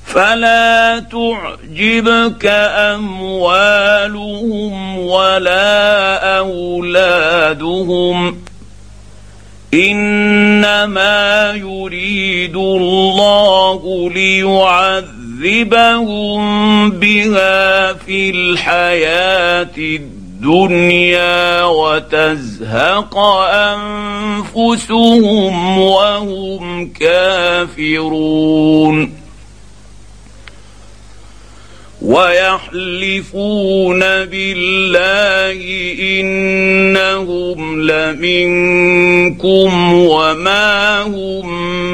فلا تعجبك اموالهم ولا اولادهم انما يريد الله ليعذبهم بها في الحياة الدنيا وتزهق انفسهم وهم كافرون ويحلفون بالله انهم لمنكم وما هم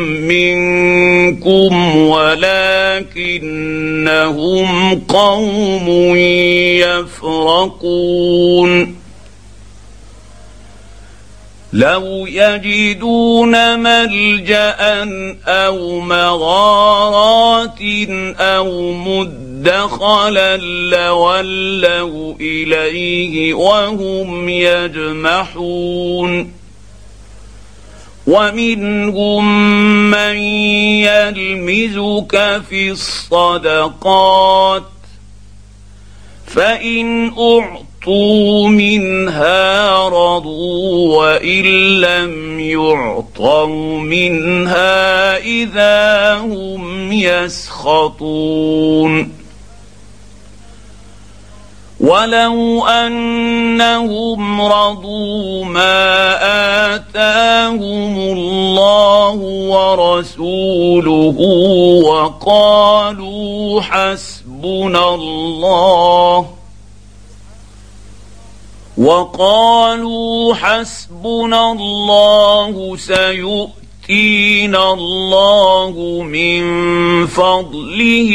منكم ولكنهم قوم يفرقون لو يجدون ملجأ أو مغارات أو مدخلا لولوا إليه وهم يجمحون ومنهم من يلمزك في الصدقات فإن أعطوا منها رضوا وإن لم يعطوا منها إذا هم يسخطون ولو أنهم رضوا ما آتاهم الله ورسوله وقالوا حسبنا الله سيؤتينا الله من فضله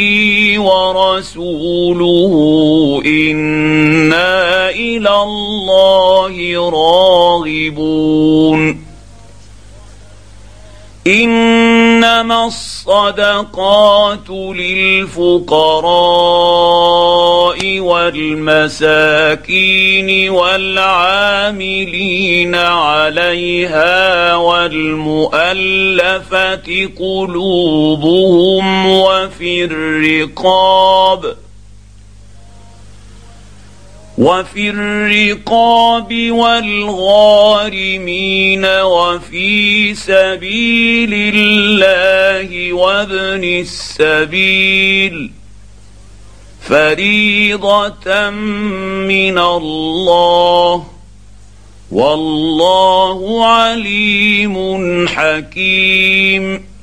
ورسوله إنا إلى الله راغبون إنما الصدقات للفقراء والمساكين والعاملين عليها والمؤلفة قلوبهم وفي الرقاب والغارمين وفي سبيل الله وابن السبيل فريضة من الله والله عليم حكيم